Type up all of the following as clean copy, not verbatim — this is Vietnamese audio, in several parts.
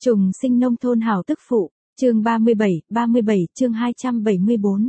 Trùng sinh nông thôn hảo tức phụ, chương 37 chương 274.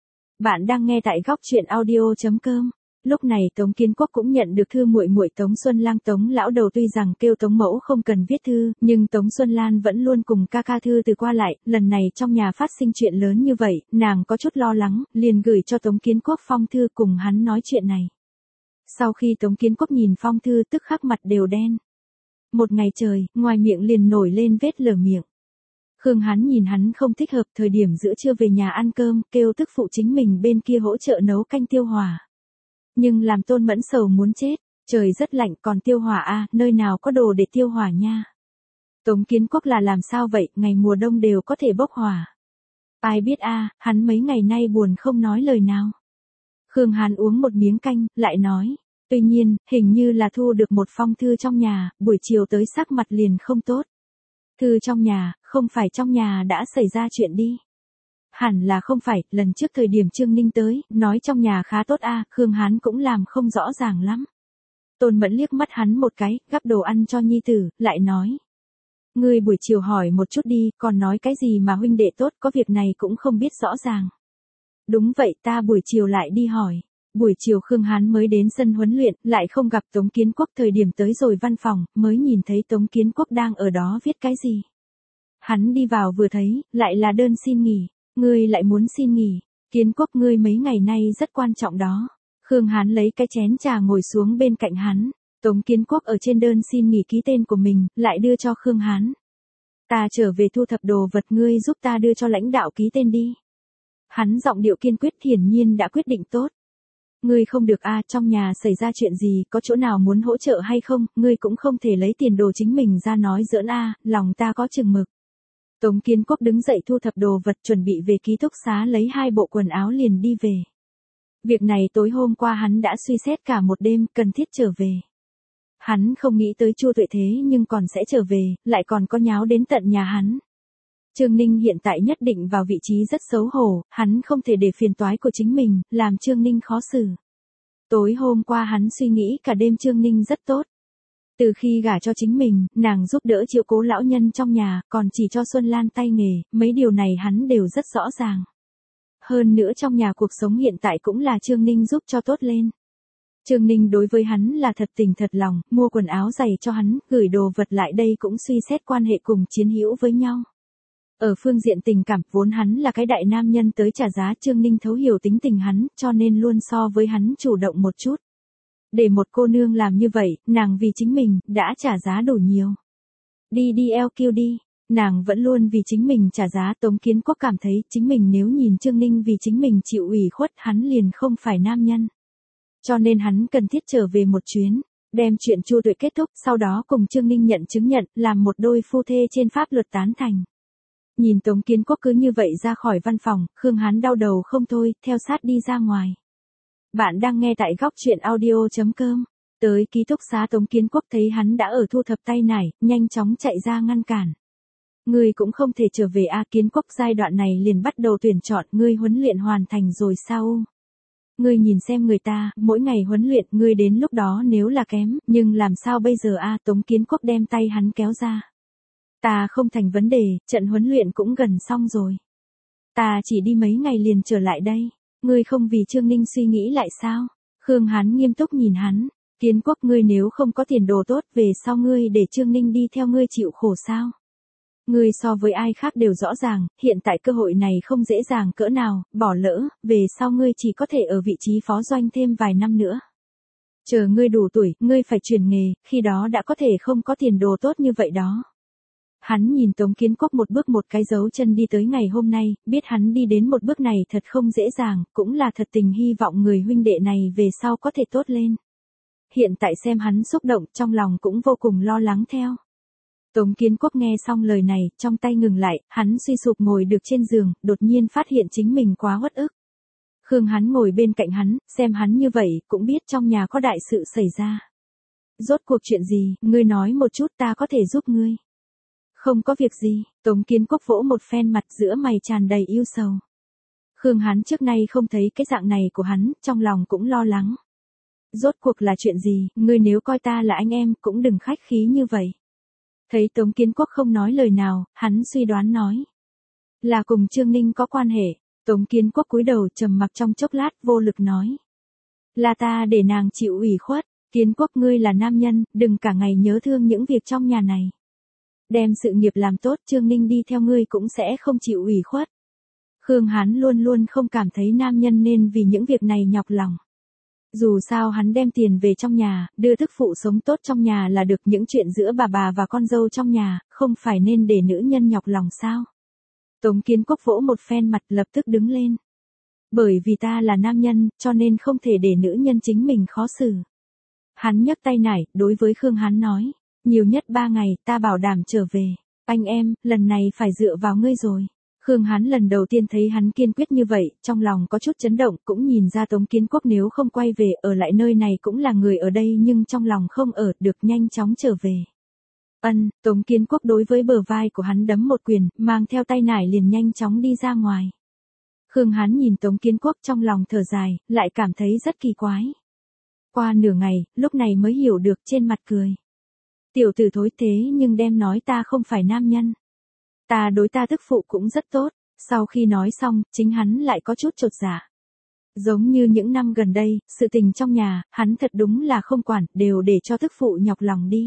Bạn đang nghe tại góc truyện audio.com. Lúc này Tống Kiến Quốc cũng nhận được thư muội muội Tống Xuân Lan. Tống lão đầu tuy rằng kêu Tống mẫu không cần viết thư, nhưng Tống Xuân Lan vẫn luôn cùng ca ca thư từ qua lại, lần này trong nhà phát sinh chuyện lớn như vậy, nàng có chút lo lắng, liền gửi cho Tống Kiến Quốc phong thư cùng hắn nói chuyện này. Sau khi Tống Kiến Quốc nhìn phong thư tức khắc mặt đều đen. Một ngày trời, ngoài miệng liền nổi lên vết lở miệng. Khương Hán nhìn hắn không thích hợp, thời điểm giữa trưa về nhà ăn cơm, kêu tức phụ chính mình bên kia hỗ trợ nấu canh tiêu hỏa. Nhưng làm Tôn Mẫn sầu muốn chết, trời rất lạnh còn tiêu hỏa a, nơi nào có đồ để tiêu hỏa nha. Tống Kiến Quốc là làm sao vậy, ngày mùa đông đều có thể bốc hỏa. Ai biết a, hắn mấy ngày nay buồn không nói lời nào. Khương Hán uống một miếng canh, lại nói. Tuy nhiên, hình như là thu được một phong thư trong nhà, buổi chiều tới sắc mặt liền không tốt. Thư trong nhà, không phải trong nhà đã xảy ra chuyện đi. Hẳn là không phải, lần trước thời điểm Trương Ninh tới, nói trong nhà khá tốt a, Khương Hán cũng làm không rõ ràng lắm. Tôn Mẫn liếc mắt hắn một cái, gắp đồ ăn cho nhi tử, lại nói. Ngươi buổi chiều hỏi một chút đi, còn nói cái gì mà huynh đệ tốt, có việc này cũng không biết rõ ràng. Đúng vậy, ta buổi chiều lại đi hỏi. Buổi chiều Khương Hán mới đến sân huấn luyện, lại không gặp Tống Kiến Quốc, thời điểm tới rồi văn phòng, mới nhìn thấy Tống Kiến Quốc đang ở đó viết cái gì. Hắn đi vào vừa thấy, lại là đơn xin nghỉ. Ngươi lại muốn xin nghỉ, Kiến Quốc ngươi mấy ngày nay rất quan trọng đó. Khương Hán lấy cái chén trà ngồi xuống bên cạnh hắn, Tống Kiến Quốc ở trên đơn xin nghỉ ký tên của mình, lại đưa cho Khương Hán. Ta trở về thu thập đồ vật, ngươi giúp ta đưa cho lãnh đạo ký tên đi. Hắn giọng điệu kiên quyết, hiển nhiên đã quyết định tốt. Ngươi không được a, trong nhà xảy ra chuyện gì, có chỗ nào muốn hỗ trợ hay không, ngươi cũng không thể lấy tiền đồ chính mình ra nói giỡn a, lòng ta có chừng mực. Tống Kiến Quốc đứng dậy thu thập đồ vật, chuẩn bị về ký túc xá lấy 2 bộ quần áo liền đi về. Việc này tối hôm qua hắn đã suy xét cả một đêm, cần thiết trở về. Hắn không nghĩ tới Chu Tuệ thế nhưng còn sẽ trở về, lại còn có nháo đến tận nhà hắn. Trương Ninh hiện tại nhất định vào vị trí rất xấu hổ, hắn không thể để phiền toái của chính mình, làm Trương Ninh khó xử. Tối hôm qua hắn suy nghĩ cả đêm Trương Ninh rất tốt. Từ khi gả cho chính mình, nàng giúp đỡ chiếu cố lão nhân trong nhà, còn chỉ cho Xuân Lan tay nghề, mấy điều này hắn đều rất rõ ràng. Hơn nữa trong nhà cuộc sống hiện tại cũng là Trương Ninh giúp cho tốt lên. Trương Ninh đối với hắn là thật tình thật lòng, mua quần áo giày cho hắn, gửi đồ vật lại đây cũng suy xét quan hệ cùng chiến hữu với nhau. Ở phương diện tình cảm, vốn hắn là cái đại nam nhân tới trả giá, Trương Ninh thấu hiểu tính tình hắn, cho nên luôn so với hắn chủ động một chút. Để một cô nương làm như vậy, nàng vì chính mình, đã trả giá đủ nhiều. Đi LQ đi, nàng vẫn luôn vì chính mình trả giá. Tống Kiến Quốc cảm thấy chính mình nếu nhìn Trương Ninh vì chính mình chịu ủy khuất, hắn liền không phải nam nhân. Cho nên hắn cần thiết trở về một chuyến, đem chuyện Chu Tuệ kết thúc, sau đó cùng Trương Ninh nhận chứng nhận, làm một đôi phu thê trên pháp luật tán thành. Nhìn Tống Kiến Quốc cứ như vậy ra khỏi văn phòng, Khương Hán đau đầu không thôi, theo sát đi ra ngoài. Bạn đang nghe tại góc truyện audio.com. Tới ký túc xá Tống Kiến Quốc thấy hắn đã ở thu thập tay nải, nhanh chóng chạy ra ngăn cản. Ngươi cũng không thể trở về a, Kiến Quốc giai đoạn này liền bắt đầu tuyển chọn, ngươi huấn luyện hoàn thành rồi sao? Ngươi nhìn xem người ta, mỗi ngày huấn luyện, ngươi đến lúc đó nếu là kém, nhưng làm sao bây giờ a? Tống Kiến Quốc đem tay hắn kéo ra. Ta không thành vấn đề, trận huấn luyện cũng gần xong rồi. Ta chỉ đi mấy ngày liền trở lại đây. Ngươi không vì Trương Ninh suy nghĩ lại sao? Khương Hán nghiêm túc nhìn hắn. Kiến Quốc, ngươi nếu không có tiền đồ tốt, về sau ngươi để Trương Ninh đi theo ngươi chịu khổ sao? Ngươi so với ai khác đều rõ ràng, hiện tại cơ hội này không dễ dàng cỡ nào, bỏ lỡ, về sau ngươi chỉ có thể ở vị trí phó doanh thêm vài năm nữa. Chờ ngươi đủ tuổi, ngươi phải chuyển nghề, khi đó đã có thể không có tiền đồ tốt như vậy đó. Hắn nhìn Tống Kiến Quốc một bước một cái dấu chân đi tới ngày hôm nay, biết hắn đi đến một bước này thật không dễ dàng, cũng là thật tình hy vọng người huynh đệ này về sau có thể tốt lên. Hiện tại xem hắn xúc động, trong lòng cũng vô cùng lo lắng theo. Tống Kiến Quốc nghe xong lời này, trong tay ngừng lại, hắn suy sụp ngồi được trên giường, đột nhiên phát hiện chính mình quá uất ức. Khương Hán ngồi bên cạnh hắn, xem hắn như vậy, cũng biết trong nhà có đại sự xảy ra. Rốt cuộc chuyện gì, ngươi nói một chút, ta có thể giúp ngươi. Không có việc gì, Tống Kiến Quốc vỗ một phen mặt, giữa mày tràn đầy yêu sầu. Khương Hán trước nay không thấy cái dạng này của hắn, trong lòng cũng lo lắng. Rốt cuộc là chuyện gì, ngươi nếu coi ta là anh em, cũng đừng khách khí như vậy. Thấy Tống Kiến Quốc không nói lời nào, hắn suy đoán nói. Là cùng Trương Ninh có quan hệ. Tống Kiến Quốc cúi đầu trầm mặc trong chốc lát, vô lực nói. Là ta để nàng chịu ủy khuất. Kiến Quốc, ngươi là nam nhân, đừng cả ngày nhớ thương những việc trong nhà này. Đem sự nghiệp làm tốt, Trương Ninh đi theo ngươi cũng sẽ không chịu ủy khuất. Khương Hán luôn luôn không cảm thấy nam nhân nên vì những việc này nhọc lòng. Dù sao hắn đem tiền về trong nhà, đưa tức phụ sống tốt trong nhà là được, những chuyện giữa bà và con dâu trong nhà, không phải nên để nữ nhân nhọc lòng sao? Tống Kiến Quốc vỗ một phen mặt, lập tức đứng lên. Bởi vì ta là nam nhân, cho nên không thể để nữ nhân chính mình khó xử. Hắn nhấc tay nải, đối với Khương Hán nói. Nhiều nhất 3 ngày, ta bảo đảm trở về. Anh em, lần này phải dựa vào ngươi rồi. Khương Hán lần đầu tiên thấy hắn kiên quyết như vậy, trong lòng có chút chấn động, cũng nhìn ra Tống Kiến Quốc nếu không quay về, ở lại nơi này cũng là người ở đây, nhưng trong lòng không ở được, nhanh chóng trở về. Tống Kiến Quốc đối với bờ vai của hắn đấm một quyền, mang theo tay nải liền nhanh chóng đi ra ngoài. Khương Hán nhìn Tống Kiến Quốc trong lòng thở dài, lại cảm thấy rất kỳ quái. Qua nửa ngày, lúc này mới hiểu được, trên mặt cười. Tiểu tử thối thế nhưng đem nói ta không phải nam nhân. Ta đối ta tức phụ cũng rất tốt. Sau khi nói xong, chính hắn lại có chút chột dạ. Giống như những năm gần đây, sự tình trong nhà, hắn thật đúng là không quản, đều để cho tức phụ nhọc lòng đi.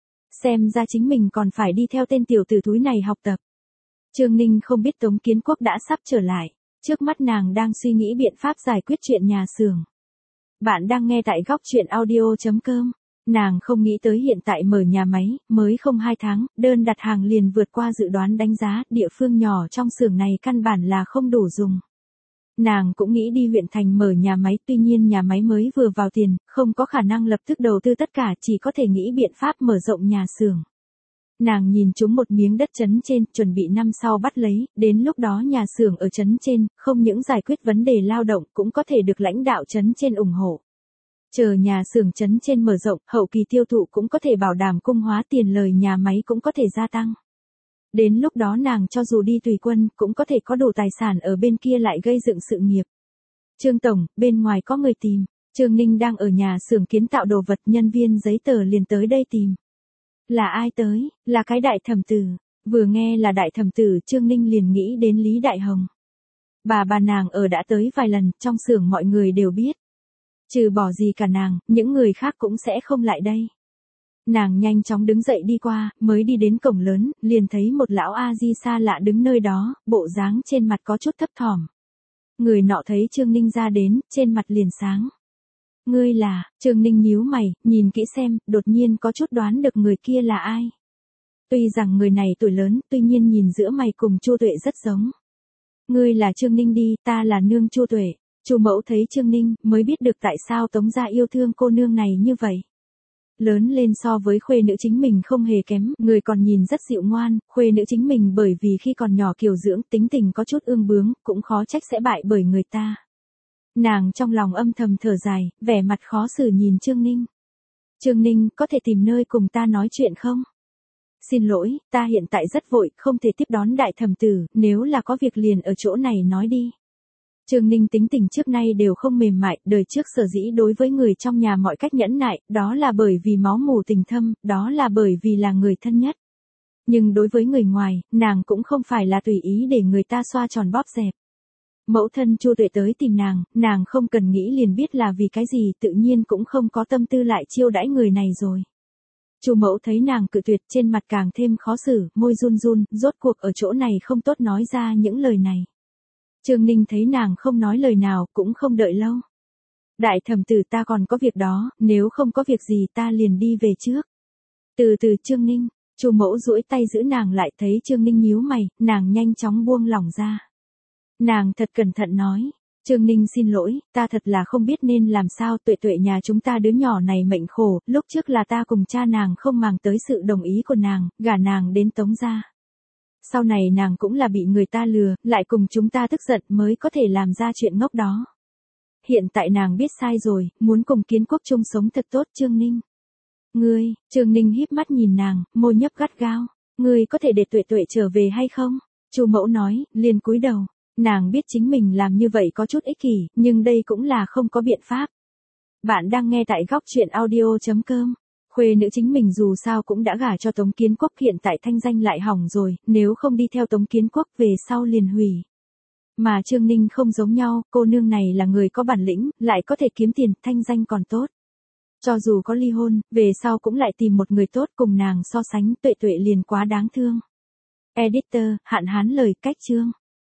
Xem ra chính mình còn phải đi theo tên tiểu tử thúi này học tập. Trương Ninh không biết Tống Kiến Quốc đã sắp trở lại. Trước mắt nàng đang suy nghĩ biện pháp giải quyết chuyện nhà xưởng. Bạn đang nghe tại góc truyện audio.com. Nàng không nghĩ tới hiện tại mở nhà máy, mới không 2 tháng, đơn đặt hàng liền vượt qua dự đoán đánh giá, địa phương nhỏ trong xưởng này căn bản là không đủ dùng. Nàng cũng nghĩ đi huyện thành mở nhà máy, tuy nhiên nhà máy mới vừa vào tiền, không có khả năng lập tức đầu tư tất cả, chỉ có thể nghĩ biện pháp mở rộng nhà xưởng. Nàng nhìn chúng một miếng đất trấn trên, chuẩn bị năm sau bắt lấy, đến lúc đó nhà xưởng ở trấn trên, không những giải quyết vấn đề lao động cũng có thể được lãnh đạo trấn trên ủng hộ. Chờ nhà xưởng trấn trên mở rộng, hậu kỳ tiêu thụ cũng có thể bảo đảm cung hóa, tiền lời nhà máy cũng có thể gia tăng. Đến lúc đó nàng cho dù đi tùy quân, cũng có thể có đủ tài sản ở bên kia lại gây dựng sự nghiệp. Trương Tổng, bên ngoài có người tìm. Trương Ninh đang ở nhà xưởng kiến tạo đồ vật, nhân viên giấy tờ liền tới đây tìm. Là ai tới? Là cái đại thẩm tử. Vừa nghe là đại thẩm tử, Trương Ninh liền nghĩ đến Lý Đại Hồng. Bà nàng ở đã tới vài lần, trong xưởng mọi người đều biết. Trừ bỏ gì cả nàng, những người khác cũng sẽ không lại đây. Nàng nhanh chóng đứng dậy đi qua, mới đi đến cổng lớn, liền thấy một lão A-di xa lạ đứng nơi đó, bộ dáng trên mặt có chút thấp thỏm. Người nọ thấy Trương Ninh ra đến, trên mặt liền sáng. Ngươi là, Trương Ninh nhíu mày, nhìn kỹ xem, đột nhiên có chút đoán được người kia là ai. Tuy rằng người này tuổi lớn, tuy nhiên nhìn giữa mày cùng Chu Tuệ rất giống. Ngươi là Trương Ninh đi, ta là nương Chu Tuệ. Chu mẫu thấy Trương Ninh, mới biết được tại sao Tống gia yêu thương cô nương này như vậy. Lớn lên so với khuê nữ chính mình không hề kém, người còn nhìn rất dịu ngoan, khuê nữ chính mình bởi vì khi còn nhỏ kiều dưỡng, tính tình có chút ương bướng, cũng khó trách sẽ bại bởi người ta. Nàng trong lòng âm thầm thở dài, vẻ mặt khó xử nhìn Trương Ninh. Trương Ninh, có thể tìm nơi cùng ta nói chuyện không? Xin lỗi, ta hiện tại rất vội, không thể tiếp đón đại thẩm tử, nếu là có việc liền ở chỗ này nói đi. Trương Ninh tính tình trước nay đều không mềm mại, đời trước sở dĩ đối với người trong nhà mọi cách nhẫn nại, đó là bởi vì máu mủ tình thâm, đó là bởi vì là người thân nhất. Nhưng đối với người ngoài, nàng cũng không phải là tùy ý để người ta xoa tròn bóp dẹp. Mẫu thân Chu Tuệ tới tìm nàng không cần nghĩ liền biết là vì cái gì, tự nhiên cũng không có tâm tư lại chiêu đãi người này rồi. Chu mẫu thấy nàng cự tuyệt, trên mặt càng thêm khó xử, môi run run, rốt cuộc ở chỗ này không tốt nói ra những lời này. Trương Ninh thấy nàng không nói lời nào, cũng không đợi lâu. Đại thẩm tử, ta còn có việc đó, nếu không có việc gì ta liền đi về trước. Từ từ Trương Ninh, Chu mẫu duỗi tay giữ nàng lại, thấy Trương Ninh nhíu mày, nàng nhanh chóng buông lỏng ra. Nàng thật cẩn thận nói, Trương Ninh xin lỗi, ta thật là không biết nên làm sao, Tuệ Tuệ nhà chúng ta đứa nhỏ này mệnh khổ, lúc trước là ta cùng cha nàng không màng tới sự đồng ý của nàng, gả nàng đến Tống gia. Sau này nàng cũng là bị người ta lừa, lại cùng chúng ta tức giận mới có thể làm ra chuyện ngốc đó. Hiện tại nàng biết sai rồi, muốn cùng Kiến Quốc chung sống thật tốt. Trương Ninh. Ngươi, Trương Ninh híp mắt nhìn nàng, môi nhấp gắt gao. Ngươi có thể để Tuệ Tuệ trở về hay không? Chu mẫu nói, liền cúi đầu. Nàng biết chính mình làm như vậy có chút ích kỷ, nhưng đây cũng là không có biện pháp. Bạn đang nghe tại góc truyện audio.com. Khuê nữ chính mình dù sao cũng đã gả cho Tống Kiến Quốc, hiện tại thanh danh lại hỏng rồi, nếu không đi theo Tống Kiến Quốc về sau liền hủy. Mà Trương Ninh không giống nhau, cô nương này là người có bản lĩnh, lại có thể kiếm tiền, thanh danh còn tốt. Cho dù có ly hôn, về sau cũng lại tìm một người tốt, cùng nàng so sánh, Tuệ Tuệ liền quá đáng thương. Editor, hạn hán lời cách chương.